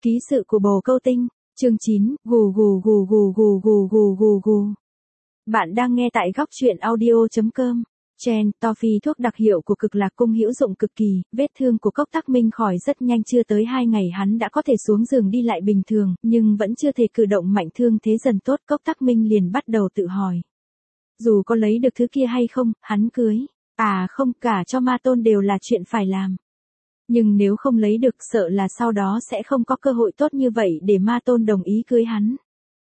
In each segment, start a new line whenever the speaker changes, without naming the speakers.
Ký sự của bồ câu tinh, chương 9, gù gù gù gù gù gù gù gù gù. Bạn đang nghe tại góc truyện audio.com. Chen, Toffee thuốc đặc hiệu của Cực Lạc Cung hữu dụng cực kỳ, vết thương của Cốc Tắc Minh khỏi rất nhanh, chưa tới 2 ngày hắn đã có thể xuống giường đi lại bình thường, nhưng vẫn chưa thể cử động mạnh, thương thế dần tốt. Cốc Tắc Minh liền bắt đầu tự hỏi. Dù có lấy được thứ kia hay không, hắn cưới. À không, cả cho Ma Tôn đều là chuyện phải làm. Nhưng nếu không lấy được, sợ là sau đó sẽ không có cơ hội tốt như vậy để Ma Tôn đồng ý cưới hắn.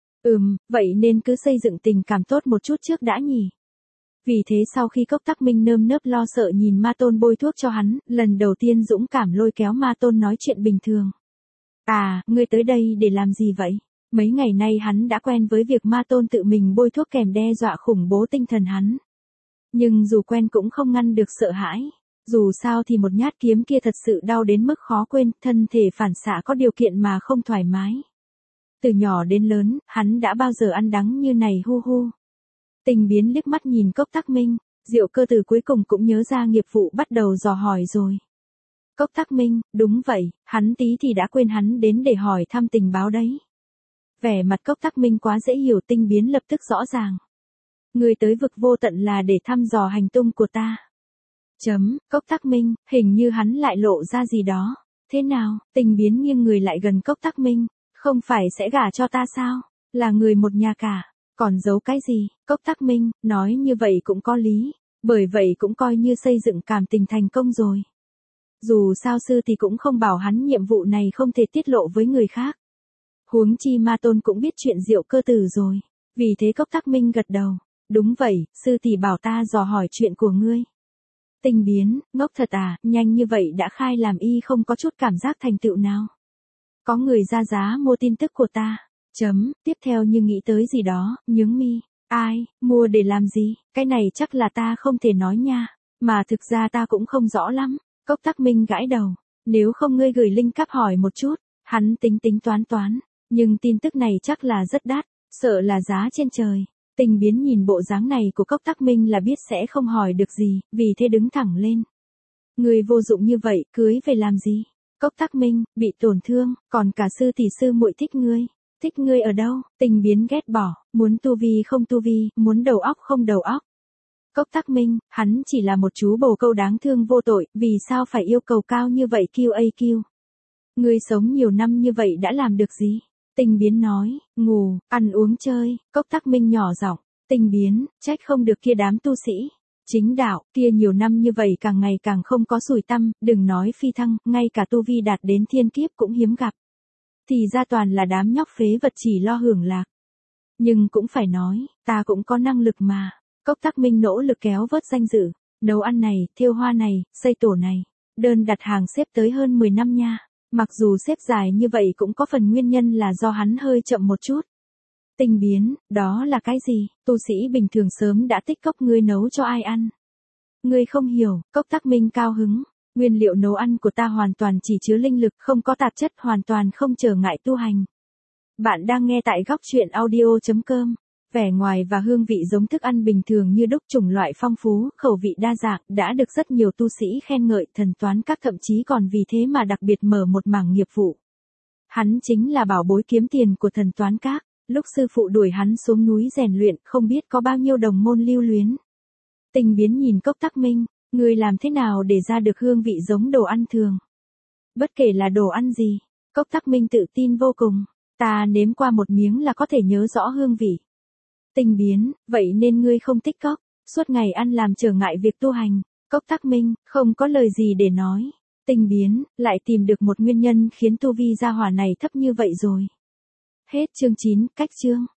Vậy nên cứ xây dựng tình cảm tốt một chút trước đã nhỉ. Vì thế sau khi Cốc Tắc Minh nơm nớp lo sợ nhìn Ma Tôn bôi thuốc cho hắn, lần đầu tiên dũng cảm lôi kéo Ma Tôn nói chuyện bình thường. À, ngươi tới đây để làm gì vậy? Mấy ngày nay hắn đã quen với việc Ma Tôn tự mình bôi thuốc kèm đe dọa khủng bố tinh thần hắn. Nhưng dù quen cũng không ngăn được sợ hãi. Dù sao thì một nhát kiếm kia thật sự đau đến mức khó quên, thân thể phản xạ có điều kiện mà không thoải mái. Từ nhỏ đến lớn, hắn đã bao giờ ăn đắng như này hu hu. Tình Biến liếc mắt nhìn Cốc Tắc Minh, Diệu Cơ Tử cuối cùng cũng nhớ ra nghiệp vụ, bắt đầu dò hỏi rồi. Cốc Tắc Minh, đúng vậy, hắn tí thì đã quên hắn đến để hỏi thăm tình báo đấy. Vẻ mặt Cốc Tắc Minh quá dễ hiểu, Tình Biến lập tức rõ ràng. Người tới vực vô tận là để thăm dò hành tung của ta. Cốc Tắc Minh, hình như hắn lại lộ ra gì đó. Thế nào? Tình Biến nghiêng người lại gần Cốc Tắc Minh. Không phải sẽ gả cho ta sao? Là người một nhà cả. Còn giấu cái gì? Cốc Tắc Minh, nói như vậy cũng có lý. Bởi vậy cũng coi như xây dựng cảm tình thành công rồi. Dù sao sư thì cũng không bảo hắn nhiệm vụ này không thể tiết lộ với người khác. Huống chi Ma Tôn cũng biết chuyện Diệu Cơ Tử rồi. Vì thế Cốc Tắc Minh gật đầu. Đúng vậy, sư tỷ bảo ta dò hỏi chuyện của ngươi. Tình Biến, ngốc thật à, nhanh như vậy đã khai làm y không có chút cảm giác thành tựu nào. Có người ra giá mua tin tức của ta. Tiếp theo như nghĩ tới gì đó, nhướng mi. Ai, mua để làm gì, cái này chắc là ta không thể nói nha. Mà thực ra ta cũng không rõ lắm. Cốc Tắc Minh gãi đầu. Nếu không ngươi gửi link cáp hỏi một chút. Hắn tính toán. Nhưng tin tức này chắc là rất đắt, sợ là giá trên trời. Tình Biến nhìn bộ dáng này của Cốc Tắc Minh là biết sẽ không hỏi được gì, vì thế đứng thẳng lên. Người vô dụng như vậy, cưới về làm gì? Cốc Tắc Minh, bị tổn thương, còn cả sư tỷ sư muội thích ngươi. Thích ngươi ở đâu? Tình Biến ghét bỏ, muốn tu vi không tu vi, muốn đầu óc không đầu óc. Cốc Tắc Minh, hắn chỉ là một chú bồ câu đáng thương vô tội, vì sao phải yêu cầu cao như vậy QAQ? Ngươi sống nhiều năm như vậy đã làm được gì? Tình Biến nói, ngủ, ăn uống chơi. Cốc Tắc Minh nhỏ giọng, Tình Biến, trách không được kia đám tu sĩ. Chính đạo, kia nhiều năm như vậy càng ngày càng không có sủi tăm, đừng nói phi thăng, ngay cả tu vi đạt đến thiên kiếp cũng hiếm gặp. Thì ra toàn là đám nhóc phế vật chỉ lo hưởng lạc. Nhưng cũng phải nói, ta cũng có năng lực mà. Cốc Tắc Minh nỗ lực kéo vớt danh dự, nấu ăn này, thêu hoa này, xây tổ này. Đơn đặt hàng xếp tới hơn 10 năm nha. Mặc dù xếp dài như vậy cũng có phần nguyên nhân là do hắn hơi chậm một chút. Tình Biến, đó là cái gì? Tu sĩ bình thường sớm đã tích cốc, ngươi nấu cho ai ăn? Ngươi không hiểu. Cốc Tắc Minh cao hứng. Nguyên liệu nấu ăn của ta hoàn toàn chỉ chứa linh lực, không có tạp chất, hoàn toàn không trở ngại tu hành. Bạn đang nghe tại góc truyện audio.com. Vẻ ngoài và hương vị giống thức ăn bình thường như đúc, chủng loại phong phú, khẩu vị đa dạng, đã được rất nhiều tu sĩ khen ngợi, thần toán các thậm chí còn vì thế mà đặc biệt mở một mảng nghiệp vụ. Hắn chính là bảo bối kiếm tiền của thần toán các. Lúc sư phụ đuổi hắn xuống núi rèn luyện, không biết có bao nhiêu đồng môn lưu luyến. Tình Biến nhìn Cốc Tắc Minh, ngươi làm thế nào để ra được hương vị giống đồ ăn thường? Bất kể là đồ ăn gì, Cốc Tắc Minh tự tin vô cùng. Ta nếm qua một miếng là có thể nhớ rõ hương vị. Tình Biến, vậy nên ngươi không thích cốc, suốt ngày ăn làm trở ngại việc tu hành. Cốc Tắc Minh, không có lời gì để nói. Tình Biến, lại tìm được một nguyên nhân khiến tu vi gia hỏa này thấp như vậy rồi. Hết chương 9, cách chương.